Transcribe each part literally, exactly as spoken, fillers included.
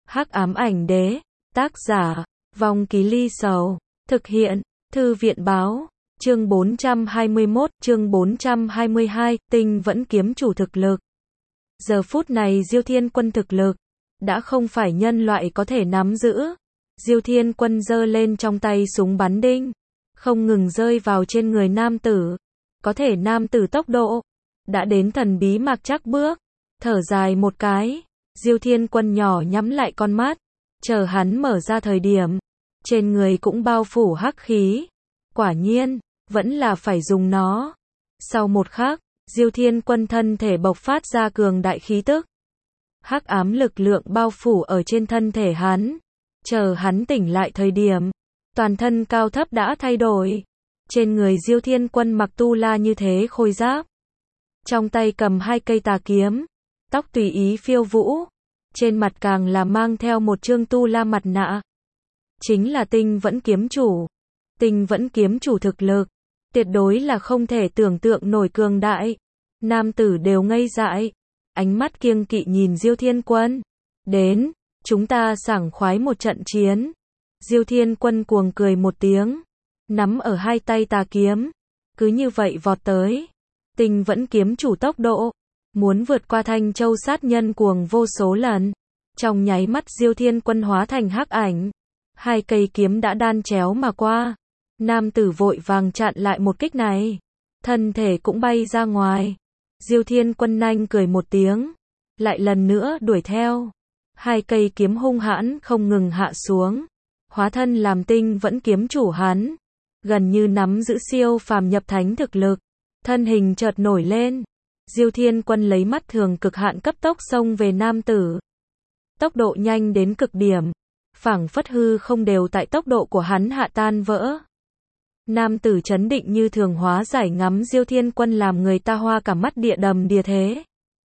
Hắc ám ảnh đế, tác giả, Vong Ký Ly Sầu, thực hiện, Thư viện báo, chương bốn trăm hai mươi mốt, chương bốn trăm hai mươi hai, Tinh vẫn kiếm chủ thực lực. Giờ phút này Diêu Thiên Quân thực lực, đã không phải nhân loại có thể nắm giữ. Diêu Thiên Quân giơ lên trong tay súng bắn đinh, không ngừng rơi vào trên người nam tử. Có thể nam tử tốc độ, đã đến thần bí mạc chắc bước, thở dài một cái. Diêu Thiên Quân nhỏ nhắm lại con mắt, chờ hắn mở ra thời điểm, trên người cũng bao phủ hắc khí. Quả nhiên, vẫn là phải dùng nó. Sau một khắc, Diêu Thiên Quân thân thể bộc phát ra cường đại khí tức. Hắc ám lực lượng bao phủ ở trên thân thể hắn. Chờ hắn tỉnh lại thời điểm, toàn thân cao thấp đã thay đổi. Trên người Diêu Thiên Quân mặc tu la như thế khôi giáp. Trong tay cầm hai cây tà kiếm, tóc tùy ý phiêu vũ. Trên mặt càng là mang theo một trương tu la mặt nạ. Chính là Tinh vẫn kiếm chủ. Tinh vẫn kiếm chủ thực lực, tuyệt đối là không thể tưởng tượng nổi cường đại. Nam tử đều ngây dại, ánh mắt kiêng kỵ nhìn Diêu Thiên Quân. Đến, chúng ta sảng khoái một trận chiến. Diêu Thiên Quân cuồng cười một tiếng, nắm ở hai tay tà kiếm, cứ như vậy vọt tới. Tinh vẫn kiếm chủ tốc độ, muốn vượt qua Thanh Châu sát nhân cuồng vô số lần. Trong nháy mắt Diêu Thiên Quân hóa thành hắc ảnh, hai cây kiếm đã đan chéo mà qua. Nam tử vội vàng chặn lại một kích này, thân thể cũng bay ra ngoài. Diêu Thiên Quân nhanh cười một tiếng, lại lần nữa đuổi theo. Hai cây kiếm hung hãn không ngừng hạ xuống, hóa thân làm Tinh vẫn kiếm chủ hắn, gần như nắm giữ siêu phàm nhập thánh thực lực, thân hình chợt nổi lên. Diêu Thiên Quân lấy mắt thường cực hạn cấp tốc xông về nam tử. Tốc độ nhanh đến cực điểm, phảng phất hư không đều tại tốc độ của hắn hạ tan vỡ. Nam tử chấn định như thường hóa giải ngắm Diêu Thiên Quân làm người ta hoa cả mắt địa đầm đìa thế.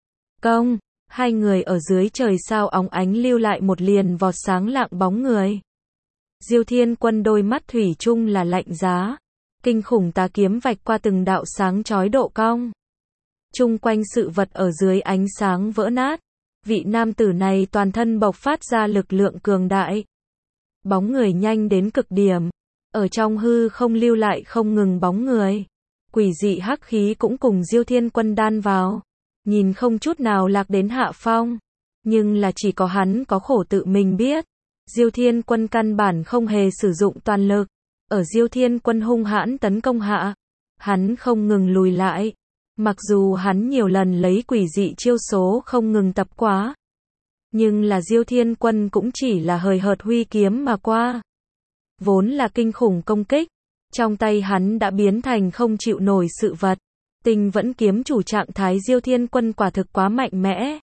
Công, hai người ở dưới trời sao óng ánh lưu lại một liền vọt sáng lạng bóng người. Diêu Thiên Quân đôi mắt thủy chung là lạnh giá, kinh khủng tà kiếm vạch qua từng đạo sáng chói độ cong. Chung quanh sự vật ở dưới ánh sáng vỡ nát, vị nam tử này toàn thân bộc phát ra lực lượng cường đại. Bóng người nhanh đến cực điểm, ở trong hư không lưu lại không ngừng bóng người. Quỷ dị hắc khí cũng cùng Diêu Thiên Quân đan vào, nhìn không chút nào lạc đến hạ phong. Nhưng là chỉ có hắn có khổ tự mình biết. Diêu Thiên Quân căn bản không hề sử dụng toàn lực. Ở Diêu Thiên Quân hung hãn tấn công hạ, hắn không ngừng lùi lại. Mặc dù hắn nhiều lần lấy quỷ dị chiêu số không ngừng tập quá, nhưng là Diêu Thiên Quân cũng chỉ là hời hợt huy kiếm mà qua. Vốn là kinh khủng công kích, trong tay hắn đã biến thành không chịu nổi sự vật. Tinh vẫn kiếm chủ trạng thái Diêu Thiên Quân quả thực quá mạnh mẽ.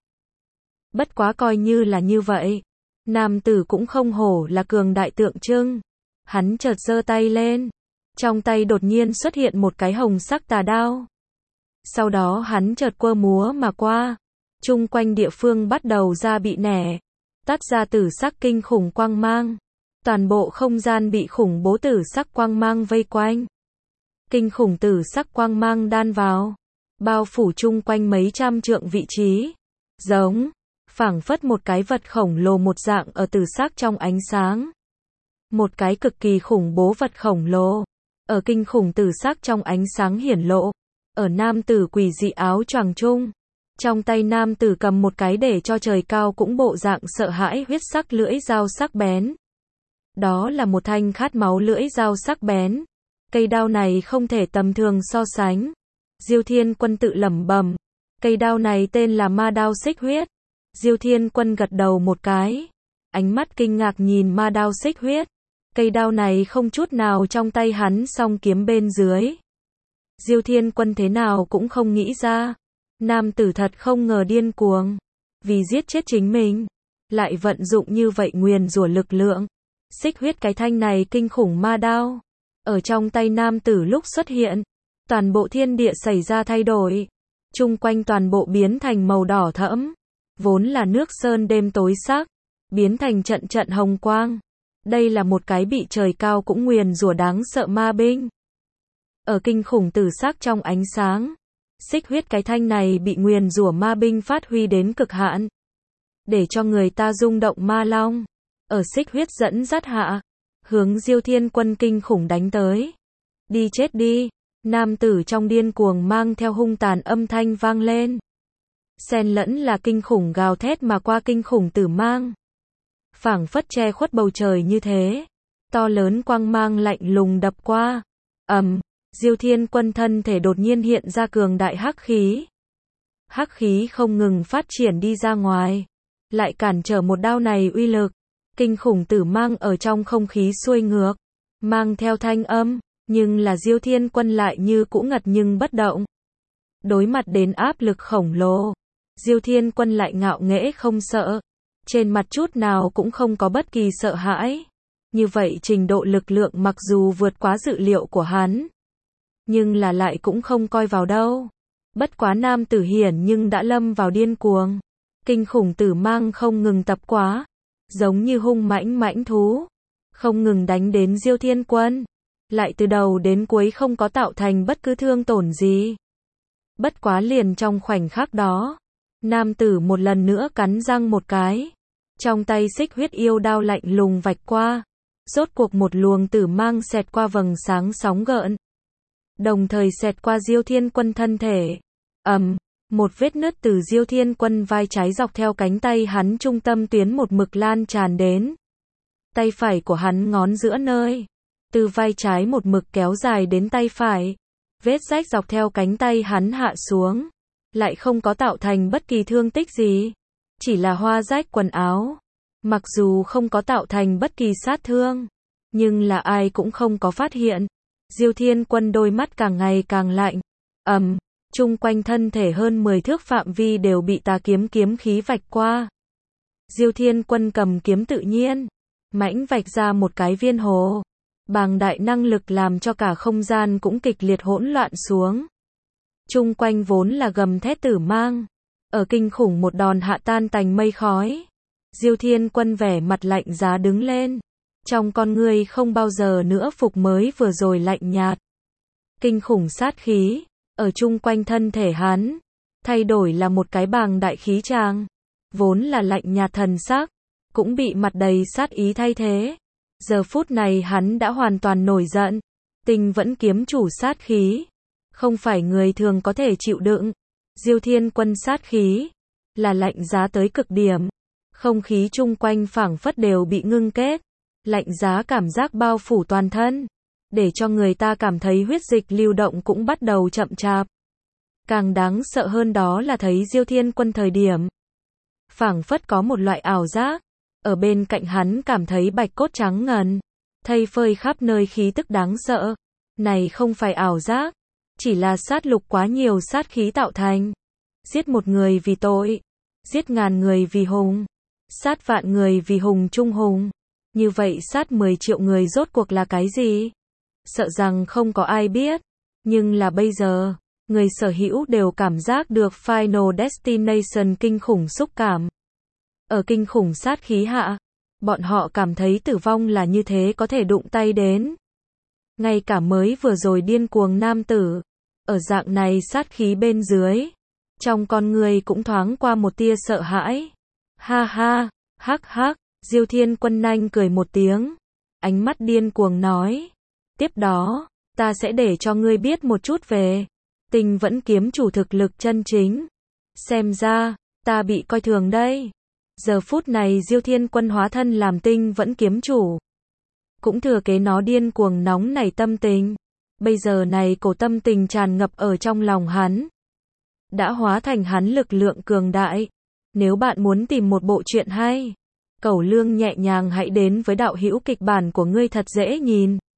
Bất quá coi như là như vậy, nam tử cũng không hổ là cường đại tượng trưng. Hắn chợt giơ tay lên, trong tay đột nhiên xuất hiện một cái hồng sắc tà đao. Sau đó hắn chợt quơ múa mà qua, chung quanh địa phương bắt đầu ra bị nẻ, tắt ra tử sắc kinh khủng quang mang. Toàn bộ không gian bị khủng bố tử sắc quang mang vây quanh. Kinh khủng tử sắc quang mang đan vào, bao phủ chung quanh mấy trăm trượng vị trí. Giống, phảng phất một cái vật khổng lồ một dạng ở tử sắc trong ánh sáng. Một cái cực kỳ khủng bố vật khổng lồ, ở kinh khủng tử sắc trong ánh sáng hiển lộ. Ở nam tử quỷ dị áo choàng chung, trong tay nam tử cầm một cái để cho trời cao cũng bộ dạng sợ hãi huyết sắc lưỡi dao sắc bén. Đó là một thanh khát máu lưỡi dao sắc bén. Cây đao này không thể tầm thường so sánh. Diêu Thiên Quân tự lẩm bẩm, cây đao này tên là ma đao xích huyết. Diêu Thiên Quân gật đầu một cái, ánh mắt kinh ngạc nhìn ma đao xích huyết. Cây đao này không chút nào trong tay hắn song kiếm bên dưới. Diêu Thiên Quân thế nào cũng không nghĩ ra, nam tử thật không ngờ điên cuồng, vì giết chết chính mình, lại vận dụng như vậy nguyền rủa lực lượng. Xích huyết cái thanh này kinh khủng ma đao, ở trong tay nam tử lúc xuất hiện, toàn bộ thiên địa xảy ra thay đổi, chung quanh toàn bộ biến thành màu đỏ thẫm, vốn là nước sơn đêm tối sắc, biến thành trận trận hồng quang. Đây là một cái bị trời cao cũng nguyền rủa đáng sợ ma binh. Ở kinh khủng tử sắc trong ánh sáng, xích huyết cái thanh này bị nguyền rủa ma binh phát huy đến cực hạn. để cho người ta rung động ma long. Ở xích huyết dẫn dắt hạ, hướng Diêu Thiên Quân kinh khủng đánh tới. Đi chết đi, nam tử trong điên cuồng mang theo hung tàn âm thanh vang lên. Xen lẫn là kinh khủng gào thét mà qua kinh khủng tử mang. Phảng phất che khuất bầu trời như thế. To lớn quang mang lạnh lùng đập qua. Ầm, Diêu Thiên Quân thân thể đột nhiên hiện ra cường đại hắc khí. Hắc khí không ngừng phát triển đi ra ngoài, lại cản trở một đao này uy lực. Kinh khủng tử mang ở trong không khí xuôi ngược, mang theo thanh âm, nhưng là Diêu Thiên Quân lại như cũ ngật nhưng bất động. Đối mặt đến áp lực khổng lồ, Diêu Thiên Quân lại ngạo nghễ không sợ, trên mặt chút nào cũng không có bất kỳ sợ hãi. Như vậy trình độ lực lượng mặc dù vượt quá dự liệu của hắn, nhưng là lại cũng không coi vào đâu. Bất quá nam tử hiển nhưng đã lâm vào điên cuồng. Kinh khủng tử mang không ngừng tập quá, giống như hung mãnh mãnh thú, không ngừng đánh đến Diêu Thiên Quân, lại từ đầu đến cuối không có tạo thành bất cứ thương tổn gì. Bất quá liền trong khoảnh khắc đó, nam tử một lần nữa cắn răng một cái, trong tay xích huyết yêu đao lạnh lùng vạch qua, rốt cuộc một luồng tử mang xẹt qua vầng sáng sóng gợn, đồng thời xẹt qua Diêu Thiên Quân thân thể. Ầm, một vết nứt từ Diêu Thiên Quân vai trái dọc theo cánh tay hắn trung tâm tuyến một mực lan tràn đến tay phải của hắn ngón giữa nơi, từ vai trái một mực kéo dài đến tay phải. Vết rách dọc theo cánh tay hắn hạ xuống, lại không có tạo thành bất kỳ thương tích gì, chỉ là hoa rách quần áo. Mặc dù không có tạo thành bất kỳ sát thương, nhưng là ai cũng không có phát hiện. Diêu Thiên Quân đôi mắt càng ngày càng lạnh. Ầm, chung quanh thân thể hơn mười thước phạm vi đều bị tà kiếm kiếm khí vạch qua. Diêu Thiên Quân cầm kiếm tự nhiên, mãnh vạch ra một cái viên hồ. Bàng đại năng lực làm cho cả không gian cũng kịch liệt hỗn loạn xuống. Chung quanh vốn là gầm thét tử mang, ở kinh khủng một đòn hạ tan tành mây khói. Diêu Thiên Quân vẻ mặt lạnh giá đứng lên, trong con ngươi không bao giờ nữa phục mới vừa rồi lạnh nhạt. Kinh khủng sát khí ở chung quanh thân thể hắn, thay đổi là một cái bàng đại khí tràng, vốn là lạnh nhạt thần sắc, cũng bị mặt đầy sát ý thay thế. Giờ phút này hắn đã hoàn toàn nổi giận. Tinh vẫn kiếm chủ sát khí, không phải người thường có thể chịu đựng. Diêu Thiên Quân sát khí, là lạnh giá tới cực điểm. Không khí chung quanh phảng phất đều bị ngưng kết. Lạnh giá cảm giác bao phủ toàn thân, để cho người ta cảm thấy huyết dịch lưu động cũng bắt đầu chậm chạp. Càng đáng sợ hơn đó là thấy Diêu Thiên Quân thời điểm, phảng phất có một loại ảo giác. Ở bên cạnh hắn cảm thấy bạch cốt trắng ngần, thây phơi khắp nơi khí tức đáng sợ. Này không phải ảo giác, chỉ là sát lục quá nhiều sát khí tạo thành. Giết một người vì tội, giết ngàn người vì hùng, sát vạn người vì hùng trung hùng. Như vậy sát mười triệu người rốt cuộc là cái gì? Sợ rằng không có ai biết. Nhưng là bây giờ, người sở hữu đều cảm giác được Final Destination kinh khủng xúc cảm. Ở kinh khủng sát khí hạ, bọn họ cảm thấy tử vong là như thế có thể đụng tay đến. Ngay cả mới vừa rồi điên cuồng nam tử, ở dạng này sát khí bên dưới, trong con người cũng thoáng qua một tia sợ hãi. Ha ha, hắc hắc, Diêu Thiên Quân nanh cười một tiếng, ánh mắt điên cuồng nói. Tiếp đó, ta sẽ để cho ngươi biết một chút về Tinh vẫn kiếm chủ thực lực chân chính. Xem ra, ta bị coi thường đây. Giờ phút này Diêu Thiên Quân hóa thân làm Tinh vẫn kiếm chủ, cũng thừa kế nó điên cuồng nóng nảy tâm tình. Bây giờ này cổ tâm tình tràn ngập ở trong lòng hắn, đã hóa thành hắn lực lượng cường đại. Nếu bạn muốn tìm một bộ truyện hay, Cẩu Lương nhẹ nhàng hãy đến với đạo hữu kịch bản của ngươi thật dễ nhìn.